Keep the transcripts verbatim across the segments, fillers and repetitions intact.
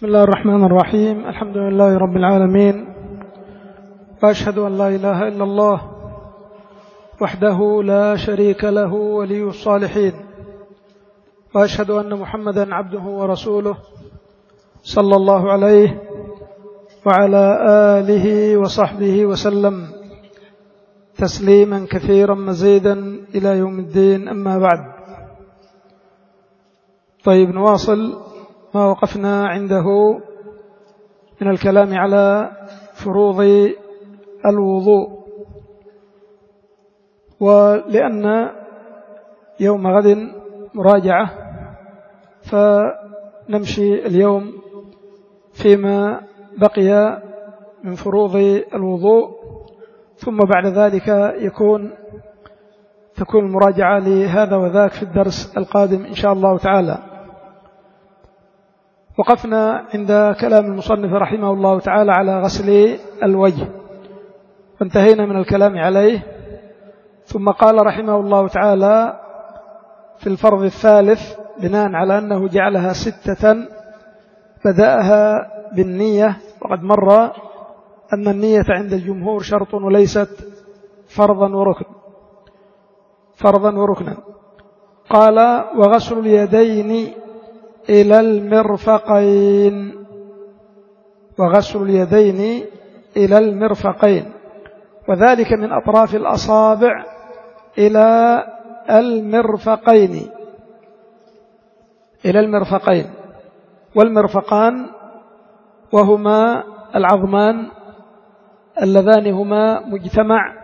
بسم الله الرحمن الرحيم. الحمد لله رب العالمين، وأشهد أن لا إله إلا الله وحده لا شريك له ولي الصالحين، وأشهد أن محمدا عبده ورسوله صلى الله عليه وعلى آله وصحبه وسلم تسليما كثيرا مزيدا إلى يوم الدين. أما بعد، طيب نواصل ما وقفنا عنده من الكلام على فروض الوضوء. ولأن يوم غد مراجعة فنمشي اليوم فيما بقي من فروض الوضوء، ثم بعد ذلك يكون تكون المراجعة لهذا وذاك في الدرس القادم إن شاء الله تعالى. وقفنا عند كلام المصنف رحمه الله تعالى على غسل الوجه، وانتهينا من الكلام عليه. ثم قال رحمه الله تعالى في الفرض الثالث، بناء على أنه جعلها ستة بدأها بالنية، وقد مر أن النية عند الجمهور شرط وليست فرضا وركن فرضا وركنا. قال وغسل اليدين إلى المرفقين، وغسل اليدين إلى المرفقين، وذلك من أطراف الأصابع إلى المرفقين إلى المرفقين والمرفقان وهما العظمان اللذان هما مجتمع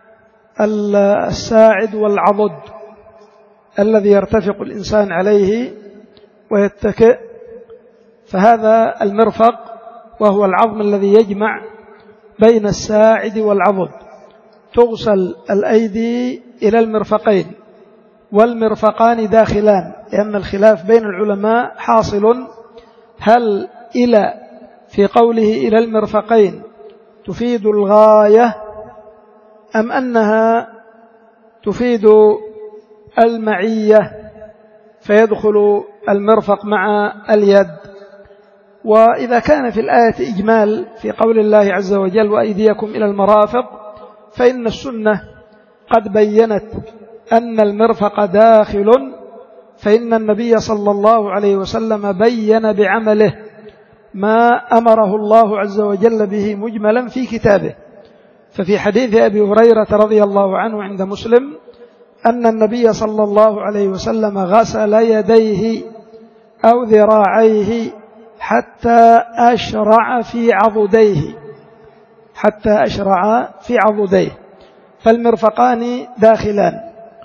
الساعد والعضد الذي يرتفق الإنسان عليه ويتكئ، فهذا المرفق وهو العظم الذي يجمع بين الساعد والعضد. تغسل الأيدي إلى المرفقين، والمرفقان داخلان، لأن الخلاف بين العلماء حاصل، هل إلى في قوله إلى المرفقين تفيد الغاية أم أنها تفيد المعية فيدخل المرفق مع اليد؟ وإذا كان في الآية إجمال في قول الله عز وجل وأيديكم إلى المرافق، فإن السنة قد بيّنت أن المرفق داخل، فإن النبي صلى الله عليه وسلم بيّن بعمله ما أمره الله عز وجل به مجملا في كتابه. ففي حديث أبي هريرة رضي الله عنه عند مسلم أن النبي صلى الله عليه وسلم غسل يديه أو ذراعيه حتى أشرع في عضديه حتى أشرع في عضديه فالمرفقان داخلان.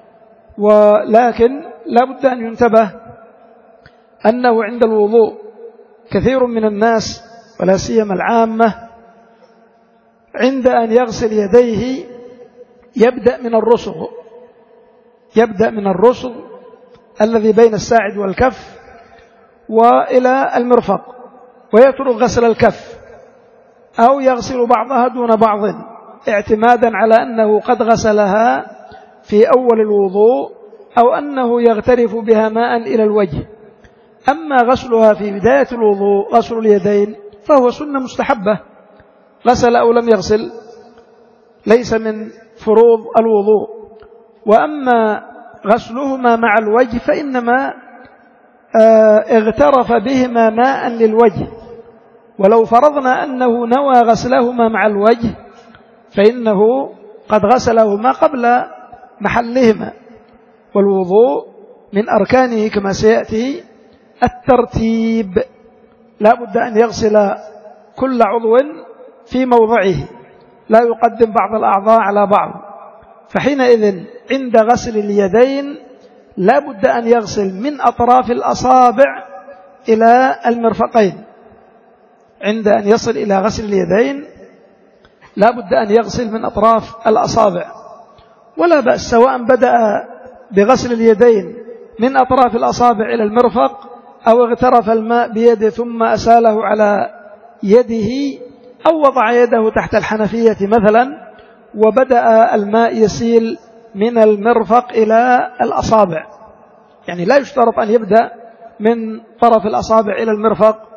ولكن لا بد أن ينتبه أنه عند الوضوء كثير من الناس ولا سيما العامة عند أن يغسل يديه يبدأ من الرسغ يبدأ من الرسغ الذي بين الساعد والكف وإلى المرفق، ويترك غسل الكف أو يغسل بعضها دون بعض اعتمادا على أنه قد غسلها في أول الوضوء أو أنه يغترف بها ماء إلى الوجه. أما غسلها في بداية الوضوء غسل اليدين فهو سنة مستحبة، غسل أو لم يغسل ليس من فروض الوضوء. وأما غسلهما مع الوجه فإنما اغترف بهما ماء للوجه، ولو فرضنا أنه نوى غسلهما مع الوجه فإنه قد غسلهما قبل محلهما. والوضوء من أركانه كما سيأتي الترتيب، لا بد أن يغسل كل عضو في موضعه، لا يقدم بعض الأعضاء على بعض. فحينئذ عند غسل اليدين لا بد أن يغسل من أطراف الأصابع إلى المرفقين. عند أن يصل إلى غسل اليدين لا بد أن يغسل من أطراف الأصابع، ولا بأس سواء بدأ بغسل اليدين من أطراف الأصابع إلى المرفق أو اغترف الماء بيده ثم أساله على يده، أو وضع يده تحت الحنفية مثلا وبدأ الماء يسيل من المرفق إلى الأصابع. يعني لا يشترط أن يبدأ من طرف الأصابع إلى المرفق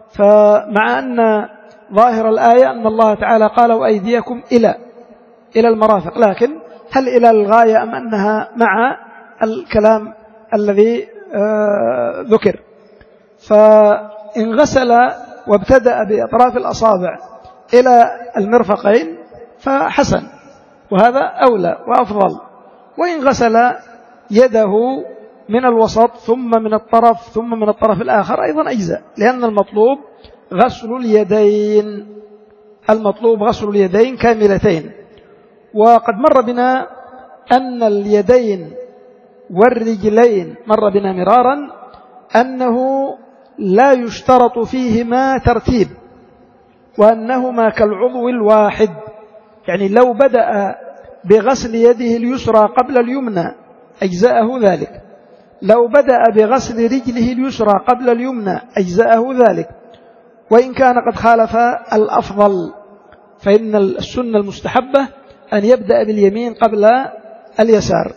فمع أن ظاهر الآية أن الله تعالى قال وأيديكم إلى إلى المرافق، لكن هل إلى الغاية أم أنها مع الكلام الذي آه ذكر؟ فإن غسل وابتدأ بأطراف الأصابع إلى المرفقين فحسن، وهذا أولى وأفضل. وإن غسل يده من الوسط ثم من الطرف ثم من الطرف الآخر أيضا أجزاء، لأن المطلوب غسل اليدين، المطلوب غسل اليدين كاملتين. وقد مر بنا أن اليدين والرجلين مر بنا مرارا أنه لا يشترط فيهما ترتيب، وأنهما كالعضو الواحد. يعني لو بدأ بغسل يده اليسرى قبل اليمنى أجزاءه ذلك، لو بدأ بغسل رجله اليسرى قبل اليمنى أجزاءه ذلك، وإن كان قد خالف الأفضل، فإن السنة المستحبة أن يبدأ باليمين قبل اليسار.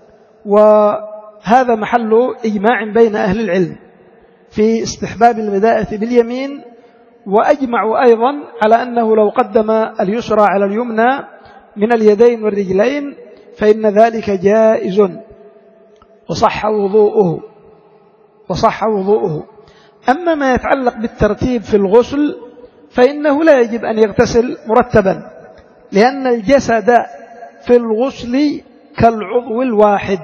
وهذا محل إجماع بين أهل العلم في استحباب البداية باليمين، وأجمعوا أيضا على أنه لو قدم اليسرى على اليمنى من اليدين والرجلين فإن ذلك جائز وصح وضوءه وصح وضوءه. أما ما يتعلق بالترتيب في الغسل فإنه لا يجب أن يغتسل مرتبا، لأن الجسد في الغسل كالعضو الواحد،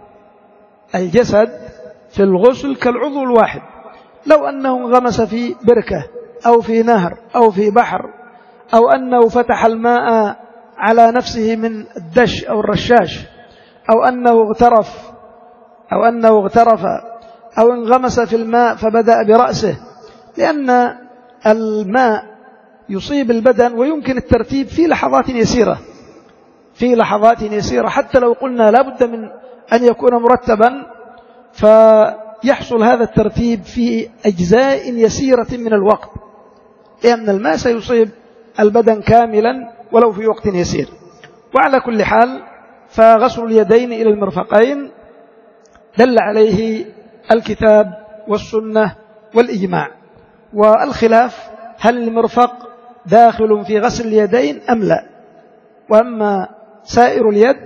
الجسد في الغسل كالعضو الواحد. لو أنه انغمس في بركة أو في نهر أو في بحر، أو أنه فتح الماء على نفسه من الدش أو الرشاش، أو أنه اغترف أو أنه اغترف أو انغمس في الماء فبدأ برأسه، لأن الماء يصيب البدن ويمكن الترتيب في لحظات يسيرة في لحظات يسيرة حتى لو قلنا لا بد من أن يكون مرتبا، فيحصل هذا الترتيب في أجزاء يسيرة من الوقت، لأن الماء سيصيب البدن كاملا ولو في وقت يسير. وعلى كل حال فغسل اليدين إلى المرفقين دل عليه الكتاب والسنة والإجماع. والخلاف هل المرفق داخل في غسل اليدين أم لا. وأما سائر اليد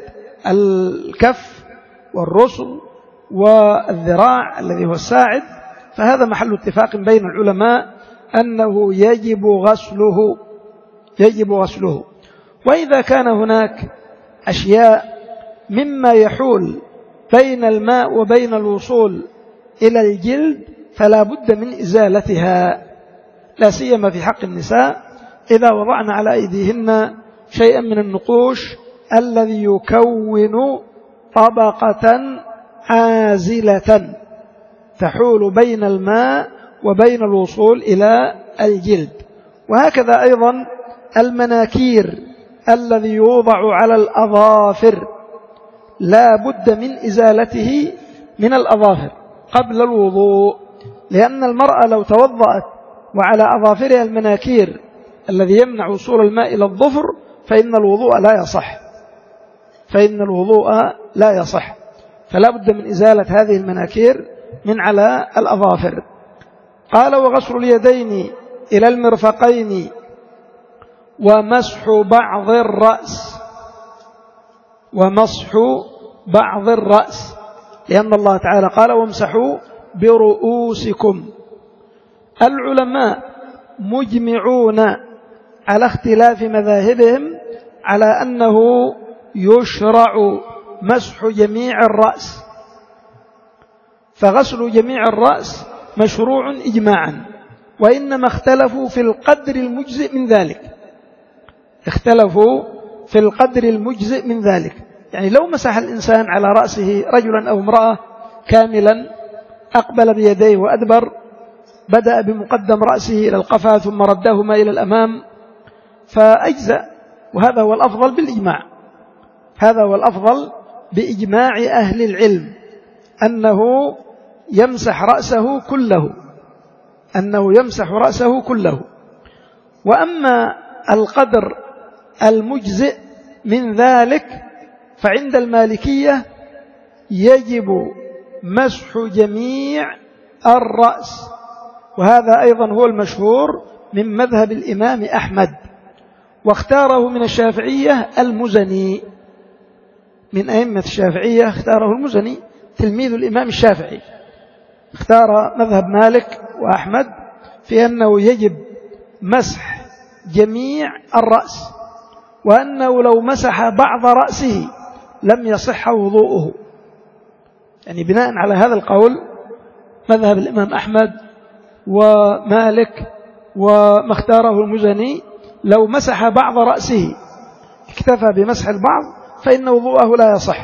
الكف والرسل والذراع الذي هو الساعد فهذا محل اتفاق بين العلماء أنه يجب غسله يجب غسله. وإذا كان هناك أشياء مما يحول بين الماء وبين الوصول إلى الجلد فلا بد من إزالتها، لا سيما في حق النساء إذا وضعنا على أيديهن شيئا من النقوش الذي يكون طبقة عازلة تحول بين الماء وبين الوصول إلى الجلد. وهكذا أيضا المناكير الذي يوضع على الأظافر لا بد من إزالته من الأظافر قبل الوضوء، لأن المرأة لو توضأت وعلى أظافرها المناكير الذي يمنع وصول الماء إلى الظفر فإن الوضوء لا يصح فإن الوضوء لا يصح فلا بد من إزالة هذه المناكير من على الأظافر. قال وغسل اليدين إلى المرفقين ومسح بعض الرأس ومسح بعض الرأس لأن الله تعالى قال وامسحوا برؤوسكم. العلماء مجمعون على اختلاف مذاهبهم على أنه يشرع مسح جميع الرأس، فغسل جميع الرأس مشروع إجماعا، وإنما اختلفوا في القدر المجزئ من ذلك اختلفوا في القدر المجزئ من ذلك يعني لو مسح الإنسان على رأسه رجلا أو امرأة كاملا أقبل بيديه وأدبر، بدأ بمقدم رأسه إلى القفا ثم ردهما إلى الأمام فأجزأ، وهذا هو الأفضل بالإجماع هذا هو الأفضل بإجماع أهل العلم أنه يمسح رأسه كله أنه يمسح رأسه كله. وأما القدر المجزئ من ذلك فعند المالكية يجب مسح جميع الرأس وهذا أيضا هو المشهور من مذهب الإمام أحمد، واختاره من الشافعية المزني، من أئمة الشافعية اختاره المزني تلميذ الإمام الشافعي، اختار مذهب مالك وأحمد في أنه يجب مسح جميع الرأس، وأنه لو مسح بعض رأسه لم يصح وضوءه. يعني بناء على هذا القول مذهب الإمام أحمد ومالك وما اختاره المزني، لو مسح بعض رأسه اكتفى بمسح البعض فإن وضوءه لا يصح.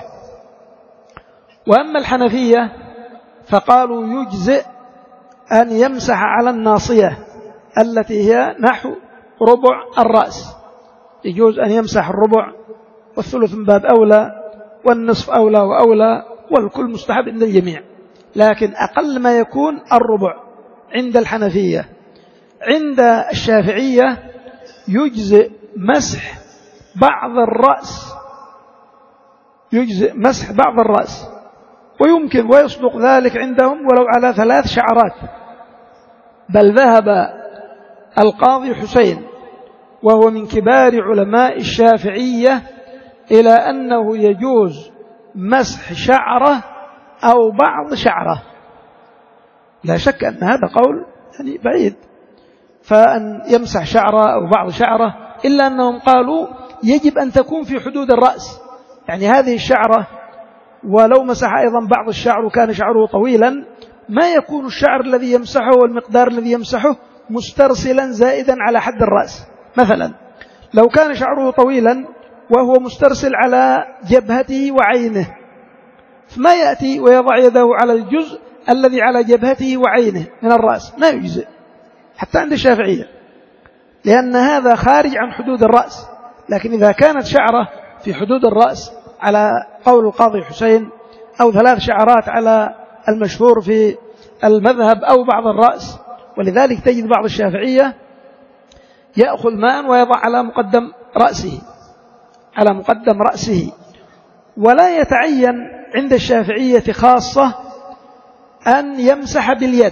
وأما الحنفية فقالوا يجزئ أن يمسح على الناصية التي هي نحو ربع الرأس، يجوز أن يمسح الربع والثلث من باب أولى والنصف أولى وأولى والكل مستحب عند الجميع، لكن أقل ما يكون الربع عند الحنفية. عند الشافعية يجزئ مسح بعض الرأس، يجزئ مسح بعض الرأس، ويمكن ويصدق ذلك عندهم ولو على ثلاث شعرات. بل ذهب القاضي حسين وهو من كبار علماء الشافعية إلى أنه يجوز مسح شعره أو بعض شعره. لا شك أن هذا قول يعني بعيد، فأن يمسح شعره أو بعض شعره، إلا أنهم قالوا يجب أن تكون في حدود الرأس، يعني هذه الشعرة ولو مسح أيضا بعض الشعر وكان شعره طويلا ما يكون الشعر الذي يمسحه والمقدار الذي يمسحه مسترسلا زائدا على حد الرأس. مثلا لو كان شعره طويلا وهو مسترسل على جبهته وعينه، فما يأتي ويضع يده على الجزء الذي على جبهته وعينه من الرأس، ما يجزئ حتى عند الشافعية، لأن هذا خارج عن حدود الرأس. لكن إذا كانت شعره في حدود الرأس على قول القاضي حسين أو ثلاث شعرات على المشهور في المذهب أو بعض الرأس، ولذلك تجد بعض الشافعية يأخذ ماء ويضع على مقدم رأسه على مقدم رأسه ولا يتعين عند الشافعية خاصة أن يمسح باليد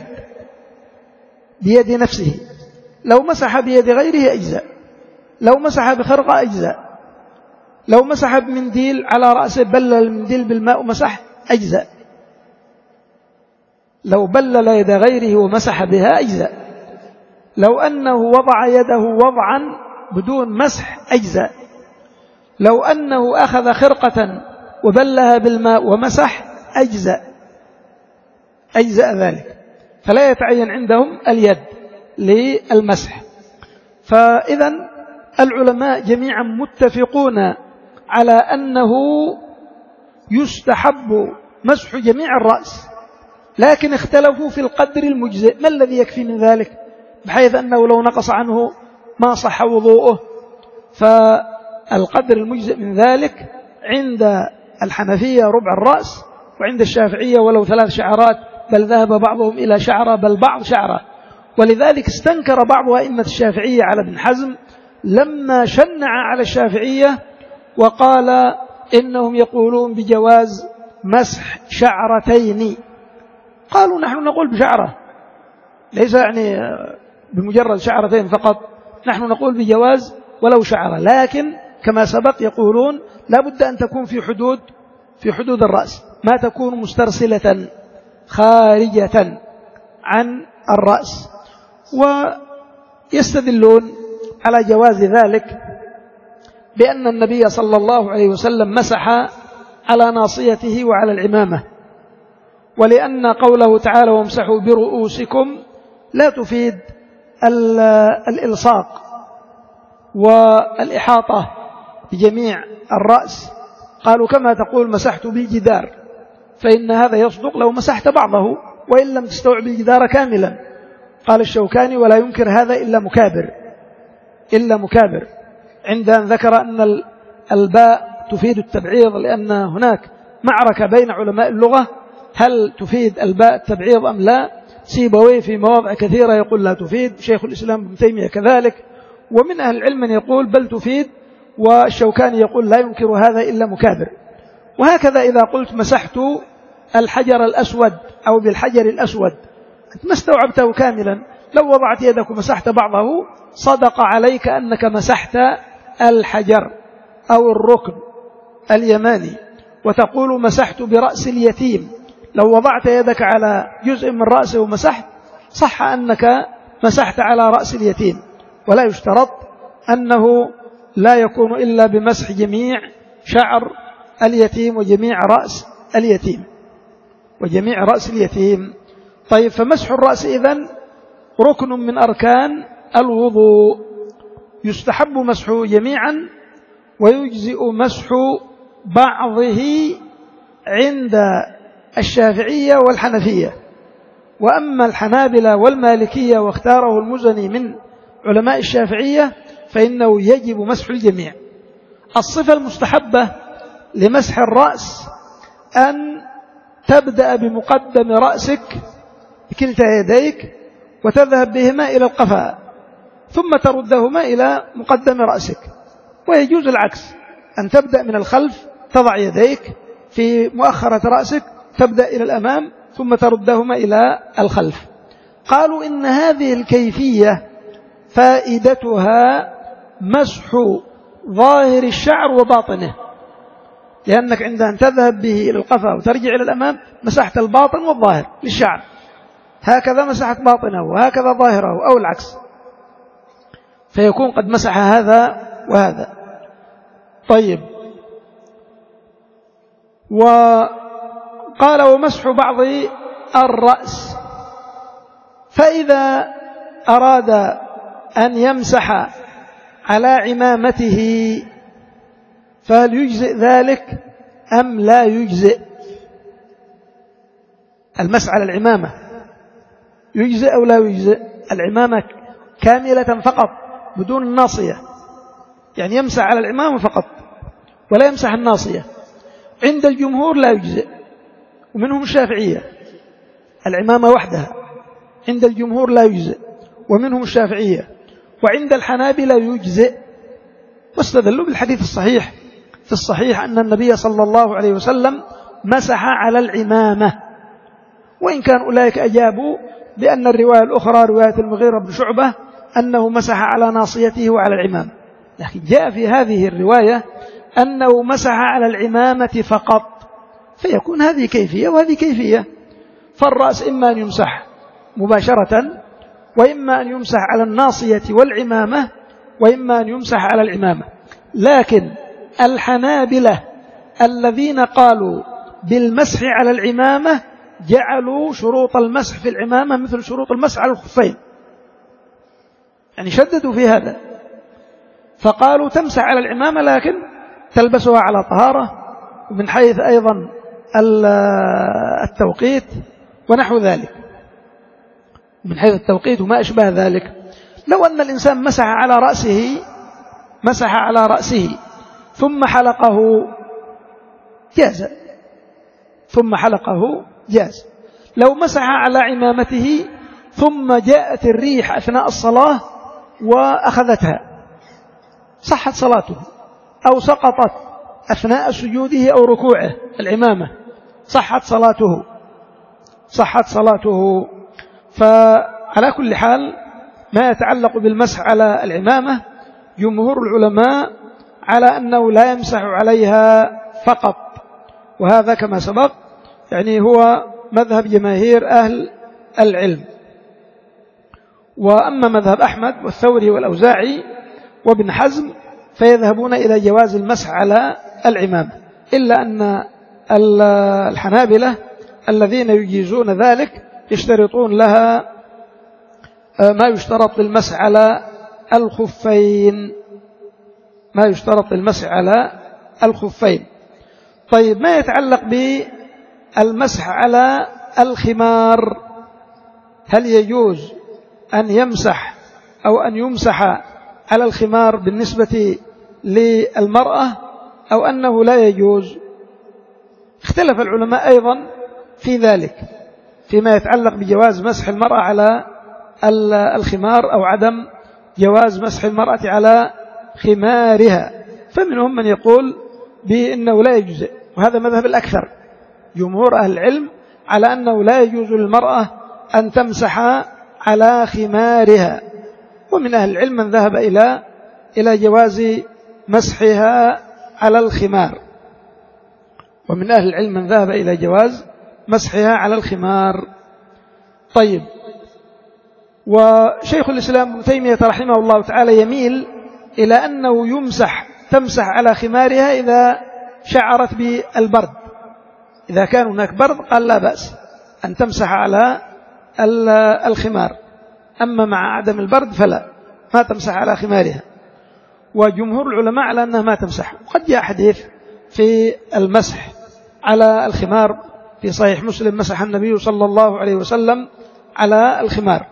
بيد نفسه، لو مسح بيد غيره أجزاء، لو مسح بخرقة أجزاء، لو مسح بمنديل على رأسه بلل المنديل بالماء ومسح أجزاء، لو بلل يد غيره ومسح بها أجزاء، لو أنه وضع يده وضعا بدون مسح أجزاء، لو أنه أخذ خرقة وبلها بالماء ومسح أجزاء أجزاء ذلك، فلا يتعين عندهم اليد للمسح. فإذا العلماء جميعا متفقون على أنه يستحب مسح جميع الرأس، لكن اختلفوا في القدر المجزئ، ما الذي يكفي من ذلك بحيث أنه لو نقص عنه ما صح وضوءه. فالقدر المجزئ من ذلك عند الحنفية ربع الرأس، وعند الشافعية ولو ثلاث شعرات، بل ذهب بعضهم إلى شعرة بل بعض شعرة. ولذلك استنكر بعض أئمة الشافعية على ابن حزم لما شنع على الشافعية وقال إنهم يقولون بجواز مسح شعرتين، قالوا نحن نقول بشعرة، ليس يعني بمجرد شعرتين فقط، نحن نقول بجواز ولو شعرة، لكن كما سبق يقولون لا بد أن تكون في حدود في حدود الرأس، ما تكون مسترسلة خارجة عن الرأس. ويستدلون على جواز ذلك بأن النبي صلى الله عليه وسلم مسح على ناصيته وعلى العمامة، ولأن قوله تعالى وامسحوا برؤوسكم لا تفيد الإلصاق والإحاطة بجميع الرأس. قالوا كما تقول مسحت بالجدار، فإن هذا يصدق لو مسحت بعضه وإن لم تستوعب الجدار كاملا. قال الشوكاني ولا ينكر هذا إلا مكابر إلا مكابر عند أن ذكر أن الباء تفيد التبعيض، لأن هناك معركة بين علماء اللغة هل تفيد الباء التبعيض أم لا. سيبويه في مواضع كثيرة يقول لا تفيد، شيخ الإسلام ابن تيمية كذلك، ومن أهل العلم من يقول بل تفيد، والشوكاني يقول لا ينكر هذا إلا مكابر. وهكذا إذا قلت مسحت الحجر الأسود أو بالحجر الأسود أنت ما استوعبته كاملا، لو وضعت يدك ومسحت بعضه صدق عليك أنك مسحت الحجر أو الركن اليماني، وتقول مسحت برأس اليتيم. لو وضعت يدك على جزء من رأسه ومسحت صح أنك مسحت على رأس اليتيم، ولا يشترط أنه لا يكون إلا بمسح جميع شعر اليتيم وجميع رأس اليتيم وجميع رأس اليتيم. طيب، فمسح الرأس إذن ركن من أركان الوضوء، يستحب مسحه جميعا ويجزئ مسح بعضه عند الشافعية والحنفية. وأما الحنابلة والمالكية واختاره المزني من علماء الشافعية فإنه يجب مسح الجميع. الصفة المستحبة لمسح الرأس أن تبدأ بمقدم رأسك بكلتا يديك وتذهب بهما إلى القفاء ثم تردهما إلى مقدم رأسك، ويجوز العكس أن تبدأ من الخلف، تضع يديك في مؤخرة رأسك، تبدأ إلى الأمام ثم تردهما إلى الخلف. قالوا إن هذه الكيفية فائدتها مسح ظاهر الشعر وباطنه، لأنك عند أن تذهب به إلى القفا وترجع إلى الأمام مسحت الباطن والظاهر للشعر، هكذا مسحت باطنه وهكذا ظاهره أو العكس، فيكون قد مسح هذا وهذا. طيب، وقال ومسح بعض الرأس، فإذا أراد أن يمسح على عمامته فهل يجزئ ذلك أم لا يجزئ؟ المسح على العمامة يجزئ أو لا يجزئ؟ العمامة كاملة فقط بدون الناصية، يعني يمسح على العمامة فقط ولا يمسح الناصية. عند الجمهور لا يجزئ، ومنهم الشافعية، العمامة وحدها عند الجمهور لا يجزئ ومنهم الشافعية، وعند الحنابلة يجزئ، واستدلوا بالحديث الصحيح في الصحيح أن النبي صلى الله عليه وسلم مسح على العمامة، وإن كان أولئك أجابوا بأن الرواية الأخرى رواية المغيرة بن شعبة أنه مسح على ناصيته وعلى العمامة، لكن جاء في هذه الرواية أنه مسح على العمامة فقط، فيكون هذه كيفية وهذه كيفية. فالرأس إما أن يمسح مباشرة، وإما أن يمسح على الناصية والعمامة، وإما أن يمسح على العمامة. لكن الحنابلة الذين قالوا بالمسح على العمامة جعلوا شروط المسح في العمامة مثل شروط المسح على الخفين، يعني شددوا في هذا، فقالوا تمسح على العمامة لكن تلبسها على طهارة، ومن حيث أيضا التوقيت ونحو ذلك، من حيث التوقيت وما أشبه ذلك. لو أن الإنسان مسح على رأسه مسح على رأسه ثم حلقه جاز، ثم حلقه جاز. لو مسح على عمامته ثم جاءت الريح أثناء الصلاة وأخذتها صحت صلاته، أو سقطت أثناء سجوده أو ركوعه العمامة صحت صلاته صحت صلاته. فعلى كل حال ما يتعلق بالمسح على العمامة جمهور العلماء على أنه لا يمسح عليها فقط، وهذا كما سبق يعني هو مذهب جماهير أهل العلم. وأما مذهب أحمد والثوري والأوزاعي وابن حزم فيذهبون إلى جواز المسح على العمامة، إلا أن الحنابلة الذين يجيزون ذلك يشترطون لها ما يشترط للمسح على الخفين ما يشترط للمسح على الخفين. طيب، ما يتعلق بالمسح على الخمار، هل يجوز أن يمسح أو أن يمسح على الخمار بالنسبة للمرأة أو أنه لا يجوز؟ اختلف العلماء أيضا في ذلك، فيما يتعلق بجواز مسح المرأة على الخمار أو عدم جواز مسح المرأة على خمارها. فمنهم من يقول بأنه لا يجوز، وهذا مذهب الأكثر جمهور أهل العلم على أنه لا يجوز للمرأة أن تمسح على خمارها. ومن أهل العلم من ذهب إلى إلى جواز مسحها على الخمار، ومن أهل العلم من ذهب إلى جواز مسحها على الخمار. طيب، وشيخ الإسلام ابن تيمية رحمه الله تعالى يميل إلى أنه يمسح تمسح على خمارها إذا شعرت بالبرد، إذا كان هناك برد قال لا بأس أن تمسح على الخمار، أما مع عدم البرد فلا، ما تمسح على خمارها. وجمهور العلماء على أنها ما تمسح. وقد جاء حديث في المسح على الخمار في صحيح مسلم، مسح النبي صلى الله عليه وسلم على الخمار.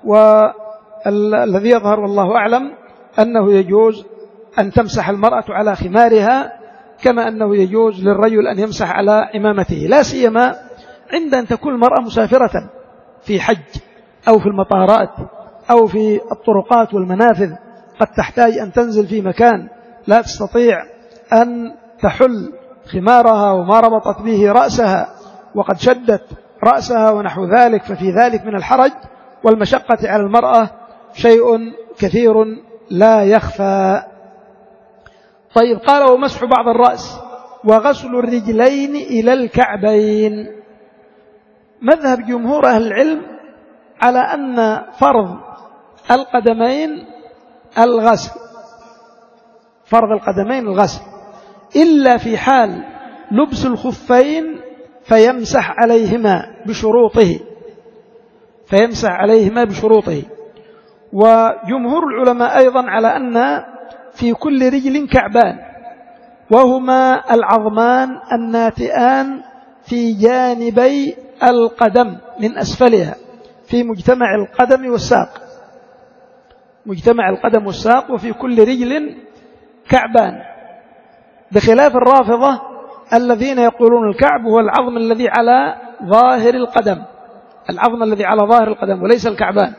والذي يظهر والله أعلم أنه يجوز أن تمسح المرأة على خمارها كما أنه يجوز للرجل أن يمسح على عمامته، لا سيما عند أن تكون المرأة مسافرة في حج أو في المطارات أو في الطرقات والمنافذ، قد تحتاج أن تنزل في مكان لا تستطيع أن تحل خمارها وما ربطت به رأسها وقد شدت رأسها ونحو ذلك، ففي ذلك من الحرج والمشقة على المرأة شيء كثير لا يخفى. طيب، قال ومسح بعض الرأس وغسل الرجلين إلى الكعبين. مذهب جمهور أهل العلم على أن فرض القدمين الغسل، فرض القدمين الغسل، إلا في حال لبس الخفين فيمسح عليهما بشروطه، فيمسح عليهما بشروطه. وجمهور العلماء أيضا على أن في كل رجل كعبان، وهما العظمان الناتئان في جانبي القدم من أسفلها، في مجتمع القدم والساق، مجتمع القدم والساق، وفي كل رجل كعبان، بخلاف الرافضة الذين يقولون الكعب هو العظم الذي على ظاهر القدم، العظم الذي على ظاهر القدم وليس الكعبان.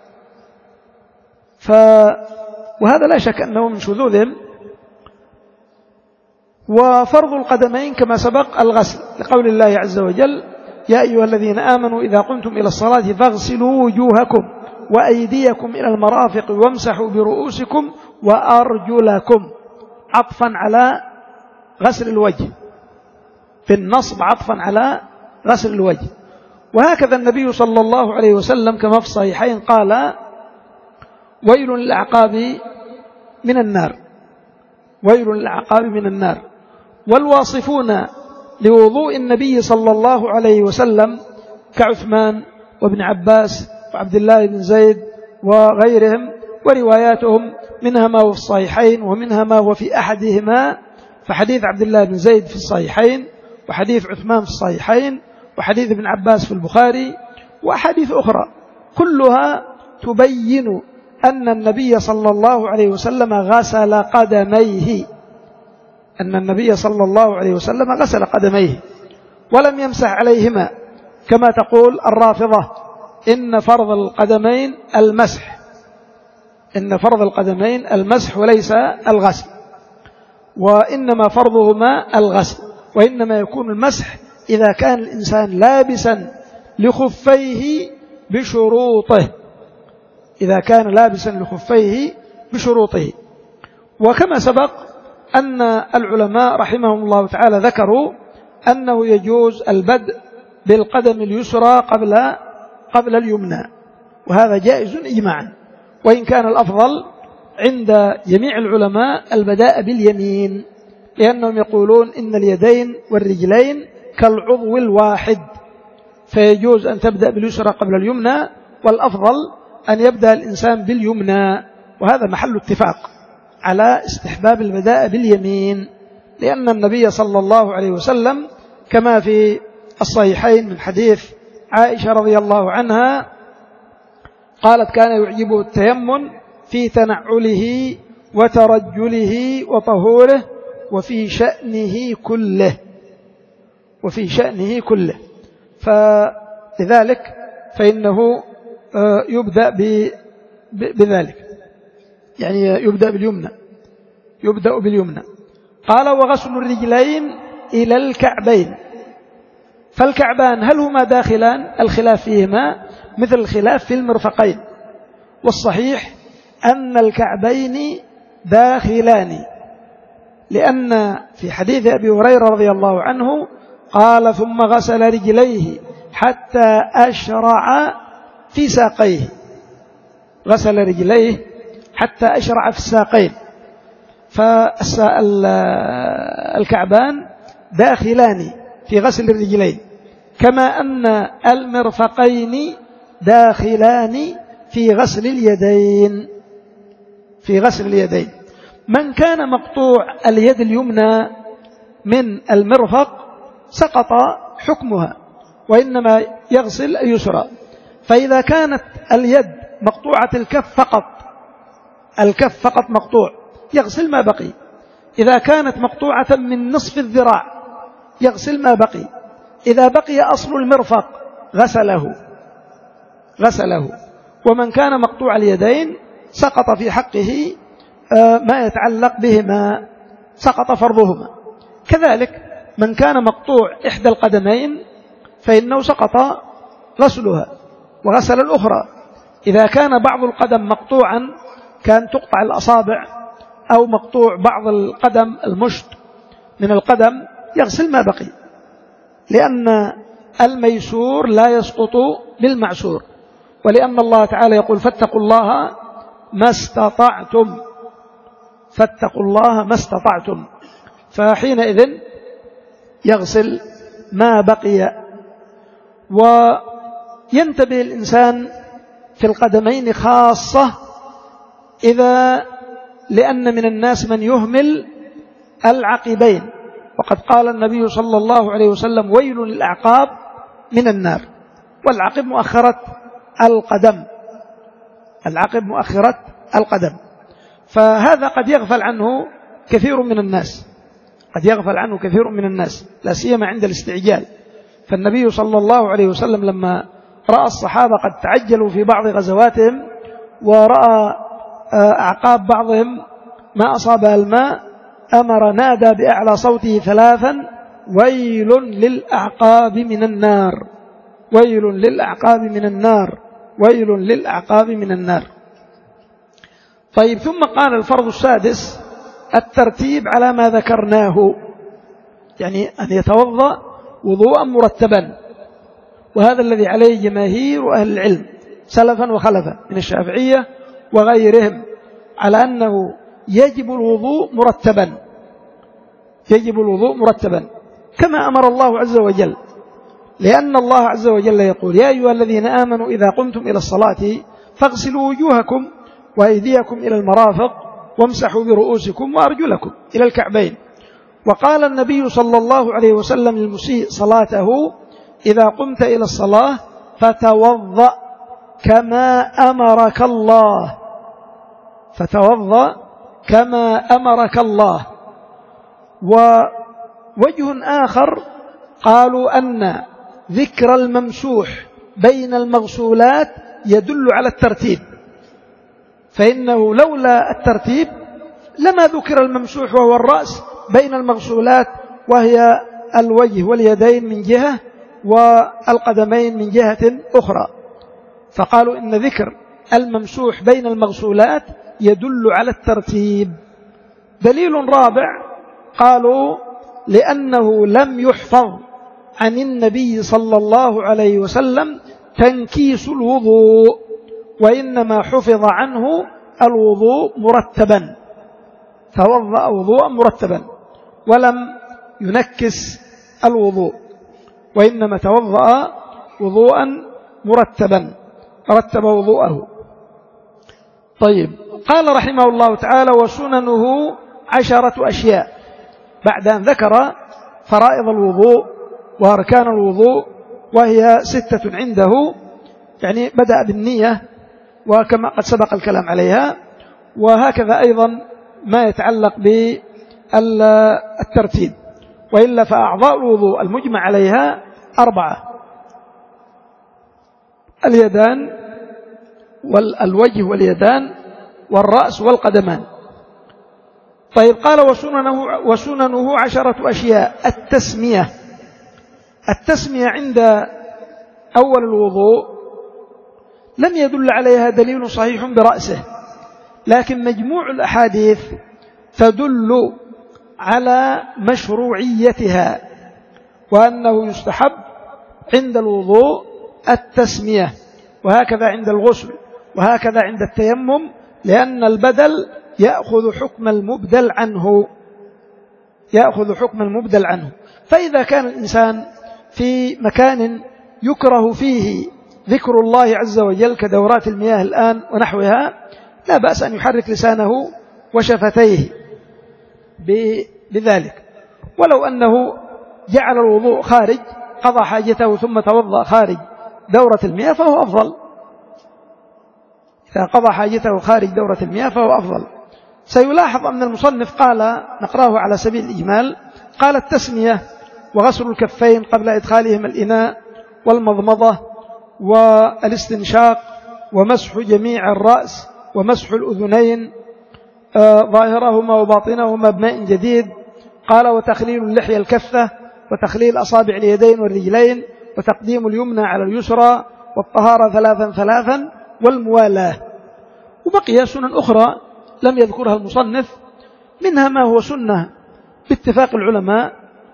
ف وهذا لا شك أنه من شذوذهم. وفرض القدمين كما سبق الغسل، لقول الله عز وجل يا أيها الذين آمنوا إذا قمتم إلى الصلاة فاغسلوا وجوهكم وأيديكم إلى المرافق وامسحوا برؤوسكم وأرجلكم، عطفا على غسل الوجه، في النصب عطفا على غسل الوجه. وهكذا النبي صلى الله عليه وسلم كما في الصحيحين قال ويل للأعقاب من النار، ويل للأعقاب من النار. والواصفون لوضوء النبي صلى الله عليه وسلم كعثمان وابن عباس وعبد الله بن زيد وغيرهم، ورواياتهم منها ما هو في الصحيحين ومنها ما هو في أحدهما، فحديث عبد الله بن زيد في الصحيحين، وحديث عثمان في الصحيحين، وحديث ابن عباس في البخاري، وأحاديث أخرى كلها تبين أن النبي صلى الله عليه وسلم غسل قدميه، أن النبي صلى الله عليه وسلم غسل قدميه ولم يمسح عليهما كما تقول الرافضة إن فرض القدمين المسح، إن فرض القدمين المسح وليس الغسل، وإنما فرضهما الغسل، وإنما يكون المسح إذا كان الإنسان لابسا لخفيه بشروطه، إذا كان لابسا لخفيه بشروطه. وكما سبق أن العلماء رحمهم الله تعالى ذكروا أنه يجوز البدء بالقدم اليسرى قبل قبل اليمنى، وهذا جائز إجماعا، وإن كان الأفضل عند جميع العلماء البداء باليمين، لأنهم يقولون إن اليدين والرجلين كالعضو الواحد، فيجوز أن تبدأ باليسرى قبل اليمنى، والأفضل أن يبدأ الإنسان باليمنى، وهذا محل اتفاق على استحباب البداء باليمين، لأن النبي صلى الله عليه وسلم كما في الصحيحين من حديث عائشة رضي الله عنها قالت كان يعجبه التيمم في تنعله وترجله وطهوره وفي شأنه كله، وفي شأنه كله. فلذلك فإنه يبدأ بذلك، يعني يبدأ باليمنى، يبدأ باليمنى. قال وغسل الرجلين إلى الكعبين. فالكعبان هل هما داخلان؟ الخلاف فيهما، مثل الخلاف في المرفقين، والصحيح أن الكعبين داخلان، لأن في حديث أبي هريرة رضي الله عنه قال ثم غسل رجليه حتى أشرع في ساقيه، غسل رجليه حتى أشرع في الساقين، فالكعبان داخلان في غسل الرجلين، كما أن المرفقين داخلان في غسل اليدين في غسل اليدين. من كان مقطوع اليد اليمنى من المرفق سقط حكمها، وإنما يغسل اليسرى. فإذا كانت اليد مقطوعة الكف فقط، الكف فقط مقطوع، يغسل ما بقي. إذا كانت مقطوعة من نصف الذراع يغسل ما بقي. إذا بقي أصل المرفق غسله غسله ومن كان مقطوع اليدين سقط في حقه ما يتعلق بهما، سقط فرضهما. كذلك من كان مقطوع إحدى القدمين فإنه سقط غسلها وغسل الأخرى. إذا كان بعض القدم مقطوعا كان تقطع الأصابع، أو مقطوع بعض القدم المشط من القدم يغسل ما بقي، لأن الميسور لا يسقط بالمعسور، ولأن الله تعالى يقول فاتقوا الله ما استطعتم، فاتقوا الله ما استطعتم، فحينئذ يغسل ما بقي. وينتبه الإنسان في القدمين خاصة إذا لأن من الناس من يهمل العقبين، وقد قال النبي صلى الله عليه وسلم ويل للأعقاب من النار. والعقب مؤخرة القدم، العقب مؤخرة القدم، فهذا قد يغفل عنه كثير من الناس، قد يغفل عنه كثير من الناس لا سيما عند الاستعجال. فالنبي صلى الله عليه وسلم لما رأى الصحابة قد تعجلوا في بعض غزواتهم ورأى أعقاب بعضهم ما أصابها الماء أمر نادى بأعلى صوته ثلاثا ويل للأعقاب من النار، ويل للأعقاب من النار، ويل للأعقاب من النار. طيب، ثم قال الفرض السادس الترتيب على ما ذكرناه، يعني أن يتوضأ وضوءا مرتبا، وهذا الذي عليه جماهير أهل العلم سلفا وخلفا من الشافعية وغيرهم، على أنه يجب الوضوء مرتبا، يجب الوضوء مرتبا كما أمر الله عز وجل، لأن الله عز وجل يقول يا أيها الذين آمنوا إذا قمتم إلى الصلاة فاغسلوا وجوهكم وأيديكم إلى المرافق وامسحوا برؤوسكم وأرجلكم إلى الكعبين. وقال النبي صلى الله عليه وسلم للمسيء صلاته إذا قمت إلى الصلاة فتوضأ كما أمرك الله، فتوضأ كما أمرك الله. ووجه آخر قالوا أن ذكر الممسوح بين المغسولات يدل على الترتيب، فإنه لولا الترتيب لما ذكر الممسوح وهو الرأس بين المغسولات، وهي الوجه واليدين من جهة والقدمين من جهة أخرى. فقالوا إن ذكر الممسوح بين المغسولات يدل على الترتيب. دليل رابع قالوا لأنه لم يحفظ عن النبي صلى الله عليه وسلم تنكيس الوضوء، وإنما حفظ عنه الوضوء مرتبا، توضأ وضوءا مرتبا ولم ينكس الوضوء، وإنما توضأ وضوءا مرتبا، رتب وضوءه. طيب، قال رحمه الله تعالى وسننه عشرة أشياء، بعد أن ذكر فرائض الوضوء وأركان الوضوء وهي ستة عنده، يعني بدأ بالنية وكما قد سبق الكلام عليها، وهكذا أيضا ما يتعلق بالترتيب. وإلا فأعضاء الوضوء المجمع عليها أربعة: اليدان والوجه واليدان والرأس والقدمان. طيب، قال وسننه, وسننه عشرة أشياء. التسمية، التسمية عند أول الوضوء لم يدل عليها دليل صحيح برأسه، لكن مجموع الأحاديث تدل على مشروعيتها، وأنه يستحب عند الوضوء التسمية، وهكذا عند الغسل، وهكذا عند التيمم، لأن البدل يأخذ حكم المبدل عنه يأخذ حكم المبدل عنه. فإذا كان الإنسان في مكان يكره فيه ذكر الله عز وجل كدورات المياه الآن ونحوها، لا بأس أن يحرك لسانه وشفتيه بذلك. ولو أنه جعل الوضوء خارج، قضى حاجته ثم توضأ خارج دورة المياه فهو أفضل. إذا قضى حاجته خارج دورة المياه فهو أفضل. سيلاحظ أن المصنف قال، نقراه على سبيل الإجمال، قال التسمية وغسل الكفين قبل إدخالهم الإناء، والمضمضة، والاستنشاق، ومسح جميع الرأس، ومسح الأذنين آه ظاهرهما وباطنهما بماء جديد. قال وتخليل اللحية الكفة، وتخليل أصابع اليدين والرجلين، وتقديم اليمنى على اليسرى، والطهارة ثلاثا ثلاثا، والموالاة. وبقي سنن أخرى لم يذكرها المصنف، منها ما هو سنة باتفاق العلماء،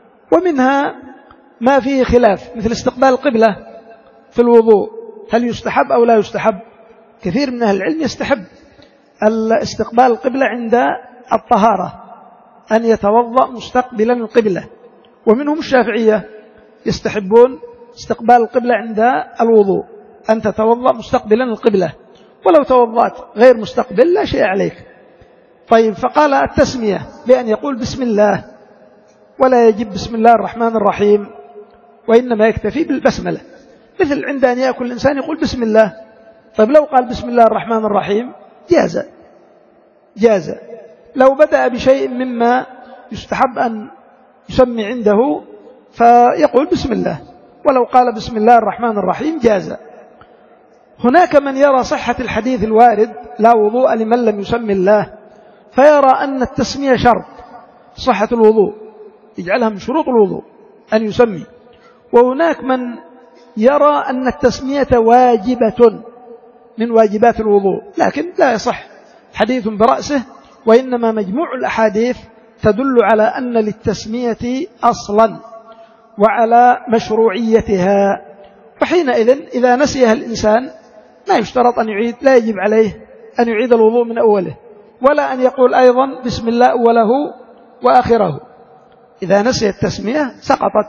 ومنها ما فيه خلاف، مثل استقبال القبلة في الوضوء، هل يستحب أو لا يستحب؟ كثير من أهل العلم يستحب الاستقبال القبلة عند الطهارة، أن يتوضأ مستقبلا القبلة، ومنهم الشافعية يستحبون استقبال القبلة عند الوضوء، أن تتوضأ مستقبلا القبلة، ولو توضأت غير مستقبل لا شيء عليك. طيب، فقال التسمية بأن يقول بسم الله، ولا يجب بسم الله الرحمن الرحيم، وإنما يكتفي بالبسملة، مثل عند أن يأكل الإنسان يقول بسم الله. طيب لو قال بسم الله الرحمن الرحيم جاز جاز لو بدأ بشيء مما يستحب أن يسمي عنده فيقول بسم الله، ولو قال بسم الله الرحمن الرحيم جاز. هناك من يرى صحة الحديث الوارد لا وضوء لمن لم يسمي الله، فيرى أن التسمية شرط صحة الوضوء، يجعلها من شروط الوضوء أن يسمي. وهناك من يرى أن التسمية واجبة من واجبات الوضوء، لكن لا يصح حديث برأسه، وإنما مجموع الأحاديث تدل على أن للتسمية أصلا وعلى مشروعيتها. وحينئذ إذا نسيها الإنسان ما يشترط أن يعيد، لا يجب عليه أن يعيد الوضوء من أوله، ولا أن يقول أيضا بسم الله أوله وآخره. إذا نسي التسمية سقطت.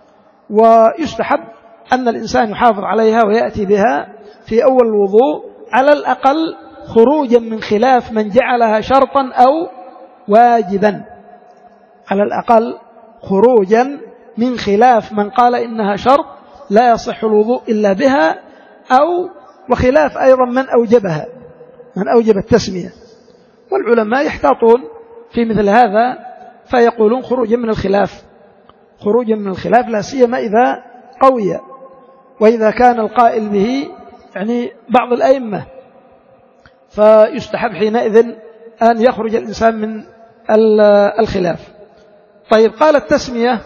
ويستحب أن الإنسان يحافظ عليها ويأتي بها في أول الوضوء، على الأقل خروجا من خلاف من جعلها شرطا أو واجبا، على الأقل خروجا من خلاف من قال إنها شرط لا يصح الوضوء إلا بها، أو وخلاف أيضا من أوجبها، من أوجب التسمية. والعلماء يحتاطون في مثل هذا فيقولون خروجا من الخلاف، خروجا من الخلاف، لا سيما إذا قوي، وإذا كان القائل به يعني بعض الأئمة، فيستحب حينئذ أن يخرج الإنسان من الخلاف. طيب، قال التسمية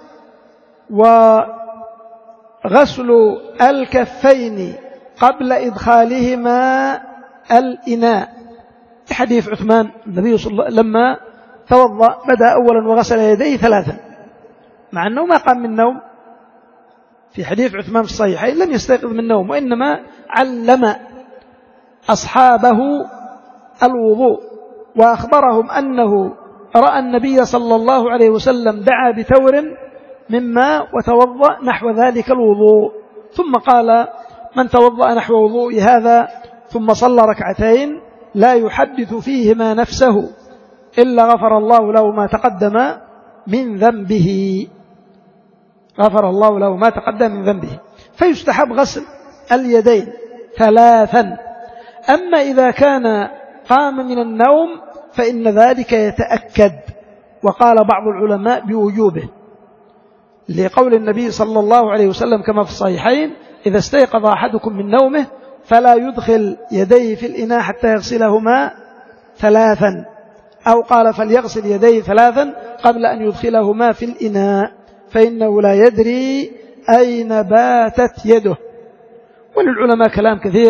وغسل الكفين قبل إدخالهما الإناء، حديث عثمان النبي صلى الله عليه وسلم لما توضأ بدأ أولا وغسل يديه ثلاثا، مع أنه ما قام من النوم. في حديث عثمان في الصحيحين لم يستيقظ من النوم، وإنما علم أصحابه الوضوء، وأخبرهم أنه رأى النبي صلى الله عليه وسلم دعا بتور من ماء وتوضأ نحو ذلك الوضوء، ثم قال من توضأ نحو وضوء هذا ثم صلى ركعتين لا يحدث فيهما نفسه إلا غفر الله له ما تقدم من ذنبه، غفر الله له ما تقدم من ذنبه. فيستحب غسل اليدين ثلاثا. أما إذا كان قام من النوم فإن ذلك يتأكد، وقال بعض العلماء بوجوبه، لقول النبي صلى الله عليه وسلم كما في الصحيحين إذا استيقظ أحدكم من نومه فلا يدخل يديه في الإناء حتى يغسلهما ثلاثا، أو قال فليغسل يديه ثلاثا قبل أن يدخلهما في الإناء، فإنه لا يدري أين باتت يده. وللعلماء كلام كثير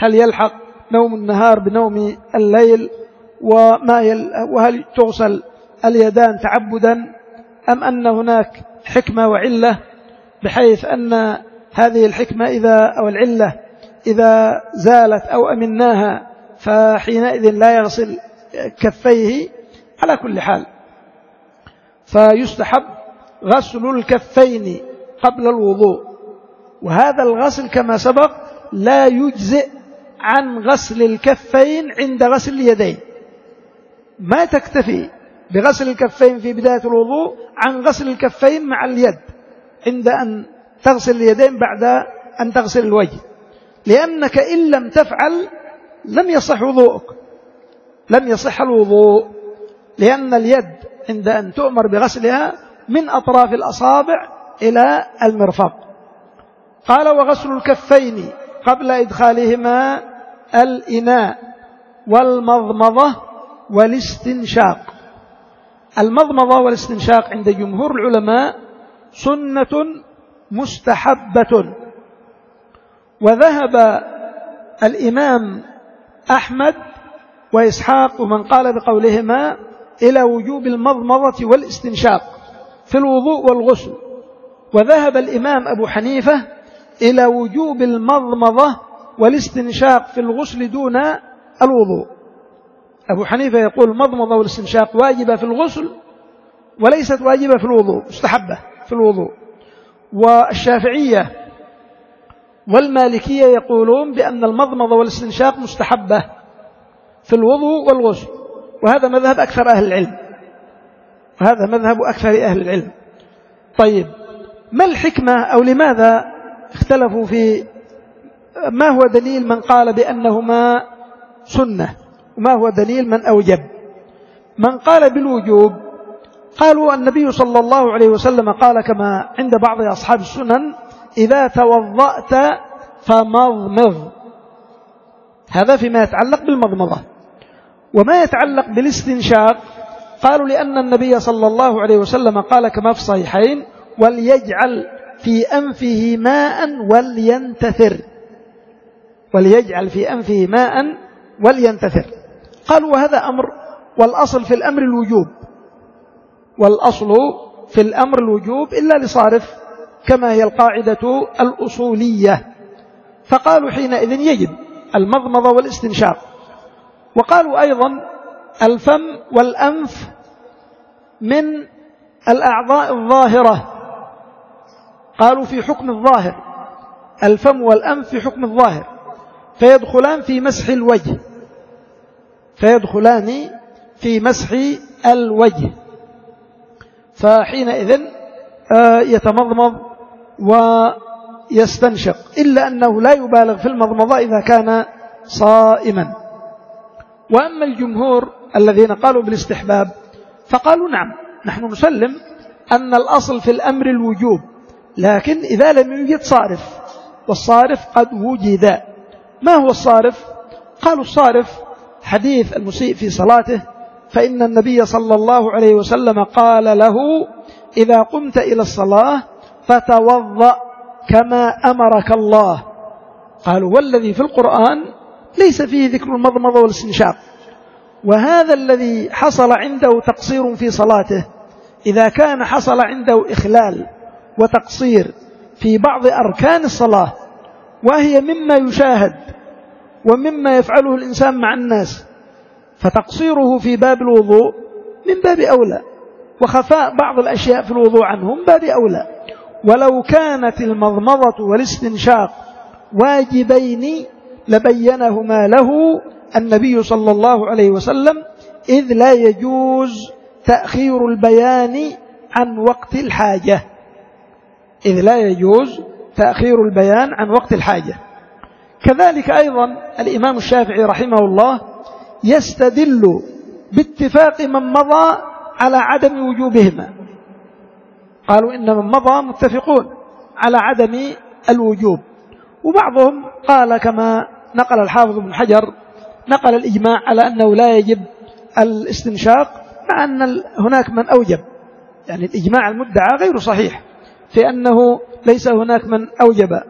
هل يلحق نوم النهار بنوم الليل، وما يل وهل تغسل اليدان تعبدا أم أن هناك حكمة وعلة بحيث أن هذه الحكمة إذا أو العلة إذا زالت أو أمناها فحينئذ لا يغسل كفيه. على كل حال فيستحب غسل الكفين قبل الوضوء، وهذا الغسل كما سبق لا يجزئ عن غسل الكفين عند غسل اليدين، ما تكتفي بغسل الكفين في بداية الوضوء عن غسل الكفين مع اليد عند أن تغسل اليدين بعد أن تغسل الوجه، لأنك إن لم تفعل لم يصح وضوءك، لم يصح الوضوء، لأن اليد عند أن تؤمر بغسلها من أطراف الأصابع إلى المرفق. قال وغسل الكفين قبل إدخالهما الإناء والمضمضة والاستنشاق. المضمضة والاستنشاق عند جمهور العلماء سنة مستحبة، وذهب الإمام أحمد وإسحاق ومن قال بقولهما إلى وجوب المضمضة والاستنشاق في الوضوء والغسل، وذهب الإمام أبو حنيفة إلى وجوب المضمضة والاستنشاق في الغسل دون الوضوء. أبو حنيفة يقول المضمضة والاستنشاق واجبة في الغسل وليست واجبة في الوضوء، مستحبة في الوضوء. والشافعية والمالكية يقولون بأن المضمضة والاستنشاق مستحبة في الوضوء والغسل، وهذا مذهب أكثر أهل العلم، وهذا مذهب أكثر أهل العلم. طيب ما الحكمة أو لماذا اختلفوا في ما هو دليل من قال بأنهما سنة وما هو دليل من أوجب؟ من قال بالوجوب قالوا النبي صلى الله عليه وسلم قال كما عند بعض أصحاب السنن إذا توضأت فمضمض، هذا فيما يتعلق بالمضمضة. وما يتعلق بالاستنشاق قالوا لأن النبي صلى الله عليه وسلم قال كما في الصحيحين وليجعل في أنفه ماء ولينتثر، وليجعل في أنفه ماء ولينتثر. قالوا وهذا أمر، والأصل في الأمر الوجوب، والأصل في الأمر الوجوب إلا لصارف كما هي القاعدة الأصولية، فقالوا حينئذ يجب المضمضة والاستنشاق. وقالوا أيضا الفم والأنف من الأعضاء الظاهرة، قالوا في حكم الظاهر، الفم والأنف في حكم الظاهر، فيدخلان في مسح الوجه، فيدخلان في مسح الوجه، فحينئذ يتمضمض ويستنشق، إلا أنه لا يبالغ في المضمضة إذا كان صائما. وأما الجمهور الذين قالوا بالاستحباب فقالوا نعم نحن نسلم أن الأصل في الأمر الوجوب، لكن إذا لم يوجد صارف، والصارف قد وجد. ما هو الصارف؟ قالوا الصارف حديث المسيء في صلاته، فإن النبي صلى الله عليه وسلم قال له إذا قمت إلى الصلاة فتوضأ كما أمرك الله. قالوا والذي في القرآن ليس فيه ذكر المضمضة والاستنشاق، وهذا الذي حصل عنده تقصير في صلاته إذا كان حصل عنده إخلال وتقصير في بعض أركان الصلاة، وهي مما يشاهد ومما يفعله الإنسان مع الناس، فتقصيره في باب الوضوء من باب أولى، وخفاء بعض الأشياء في الوضوء عنه من باب أولى. ولو كانت المضمضة والاستنشاق واجبين لبينهما له النبي صلى الله عليه وسلم، إذ لا يجوز تأخير البيان عن وقت الحاجة، إذ لا يجوز تأخير البيان عن وقت الحاجة. كذلك أيضا الإمام الشافعي رحمه الله يستدل باتفاق من مضى على عدم وجوبهما، قالوا إن من مضى متفقون على عدم الوجوب، وبعضهم قال كما نقل الحافظ بن حجر نقل الإجماع على أنه لا يجب الاستنشاق، مع أن هناك من أوجب، يعني الإجماع المدعى غير صحيح في أنه ليس هناك من أوجب،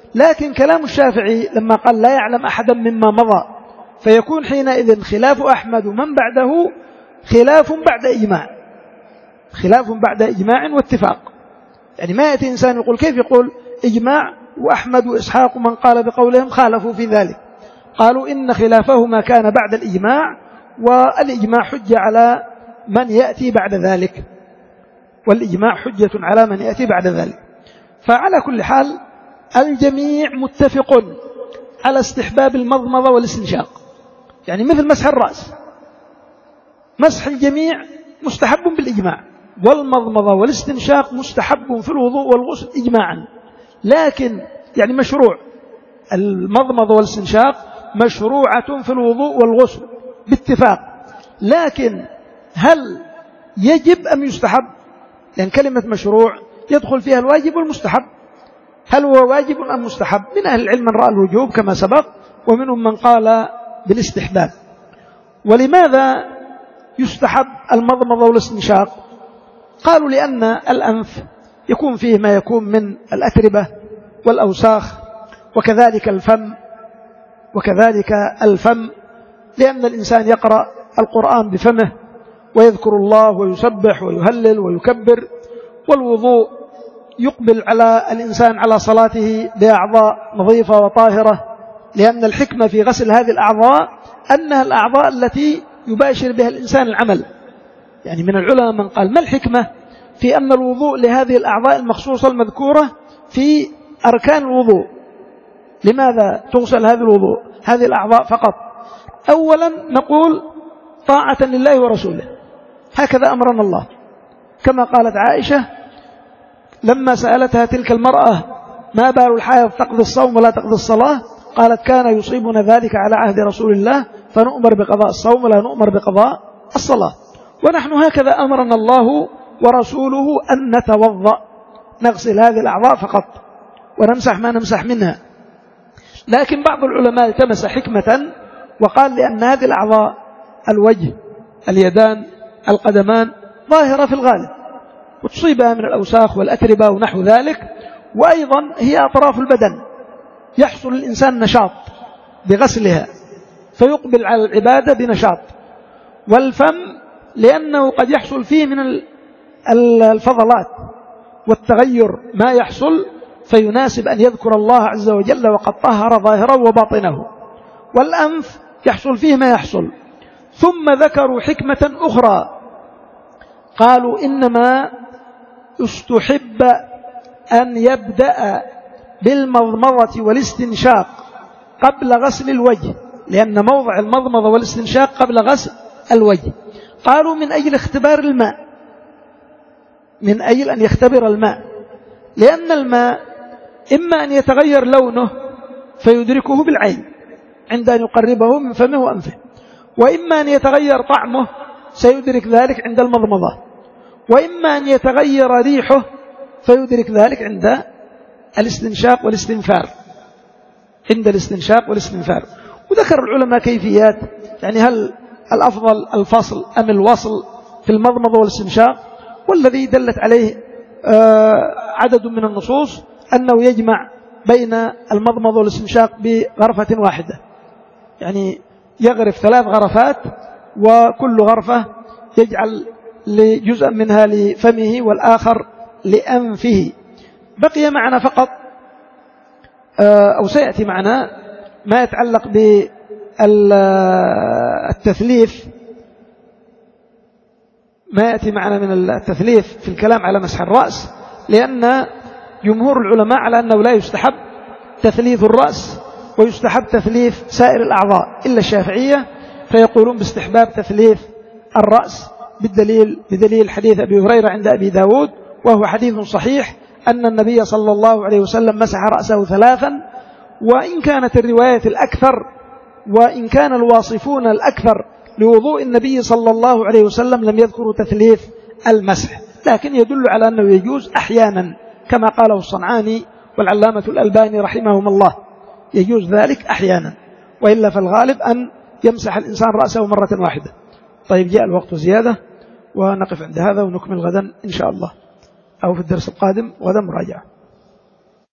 لكن كلام الشافعي لما قال لا يعلم أحدا مما مضى، فيكون حينئذ خلاف أحمد ومن بعده خلاف بعد إجماع، خلاف بعد إجماع واتفاق. يعني ما يأتي إنسان يقول كيف يقول إجماع وأحمد وإسحاق من قال بقولهم خالفوا في ذلك؟ قالوا إن خلافهما كان بعد الإجماع، والإجماع حجة على من يأتي بعد ذلك، والإجماع حجة على من يأتي بعد ذلك. فعلى كل حال الجميع متفق على استحباب المضمضة والاستنشاق، يعني مثل مسح الرأس، مسح الجميع مستحب بالإجماع، والمضمضة والاستنشاق مستحب في الوضوء والغسل إجماعا. لكن يعني مشروع المضمضة والاستنشاق مشروعة في الوضوء والغسل باتفاق، لكن هل يجب أم يستحب؟ لأن كلمة مشروع يدخل فيها الواجب والمستحب، هل هو واجب أم مستحب؟ من أهل العلم من رأى الوجوب كما سبق، ومنهم من قال بالاستحباب. ولماذا يستحب المضمضة والاستنشاق؟ قالوا لأن الأنف يكون فيه ما يكون من الأتربة والأوساخ، وكذلك الفم وكذلك الفم لأن الإنسان يقرأ القرآن بفمه ويذكر الله ويسبح ويهلل ويكبر، والوضوء يقبل على الإنسان على صلاته بأعضاء نظيفة وطاهرة، لأن الحكمة في غسل هذه الأعضاء أنها الأعضاء التي يباشر بها الإنسان العمل. يعني من العلماء من قال ما الحكمة في أن الوضوء لهذه الأعضاء المخصوصة المذكورة في أركان الوضوء؟ لماذا تغسل هذه الوضوء هذه الأعضاء فقط؟ أولا نقول طاعة لله ورسوله، هكذا أمرنا الله، كما قالت عائشة لما سألتها تلك المرأة ما بال الحائض تقضي الصوم ولا تقضي الصلاة، قالت كان يصيبنا ذلك على عهد رسول الله فنؤمر بقضاء الصوم ولا نؤمر بقضاء الصلاة. ونحن هكذا أمرنا الله ورسوله أن نتوضأ، نغسل هذه الأعضاء فقط ونمسح ما نمسح منها. لكن بعض العلماء التمس حكمة وقال لأن هذه الأعضاء الوجه اليدان القدمان ظاهرة في الغالب وتصيبها من الأوساخ والأتربة ونحو ذلك، وأيضا هي أطراف البدن يحصل الإنسان نشاط بغسلها فيقبل على العبادة بنشاط. والفم لأنه قد يحصل فيه من الفضلات والتغير ما يحصل، فيناسب أن يذكر الله عز وجل وقد طهر ظاهره وباطنه. والأنف يحصل فيه ما يحصل. ثم ذكروا حكمة أخرى، قالوا إنما استحب أن يبدأ بالمضمضة والاستنشاق قبل غسل الوجه، لأن موضع المضمضة والاستنشاق قبل غسل الوجه. قالوا من أجل اختبار الماء، من أجل أن يختبر الماء، لأن الماء إما أن يتغير لونه فيدركه بالعين عند أن يقربه من فمه وأنفه، وإما أن يتغير طعمه سيدرك ذلك عند المضمضة، وإما أن يتغير ريحه فيدرك ذلك عند الاستنشاق والاستنفار، عند الاستنشاق والاستنفار. وذكر العلماء كيفيات، يعني هل الأفضل الفصل أم الوصل في المضمضة والاستنشاق، والذي دلت عليه عدد من النصوص أنه يجمع بين المضمضة والاستنشاق بغرفة واحدة، يعني يغرف ثلاث غرفات وكل غرفة يجعل لجزء منها لفمه والآخر لأنفه. بقي معنا فقط أو سيأتي معنا ما يتعلق بالتثليث، ما يأتي معنا من التثليث في الكلام على مسح الرأس، لأن جمهور العلماء على أنه لا يستحب تثليث الرأس ويستحب تثليث سائر الأعضاء، إلا الشافعية فيقولون باستحباب تثليث الرأس بالدليل بدليل حديث أبي هريرة عند أبي داود، وهو حديث صحيح أن النبي صلى الله عليه وسلم مسح رأسه ثلاثا. وإن كانت الرواية الأكثر وإن كان الواصفون الأكثر لوضوء النبي صلى الله عليه وسلم لم يذكروا تثليث المسح، لكن يدل على أنه يجوز أحيانا كما قاله الصنعاني والعلامة الألباني رحمهم الله، يجوز ذلك أحيانا، وإلا فالغالب أن يمسح الإنسان رأسه مرة واحدة. طيب جاء الوقت زيادة ونقف عند هذا ونكمل غدا إن شاء الله، أو في الدرس القادم غدا مراجعة.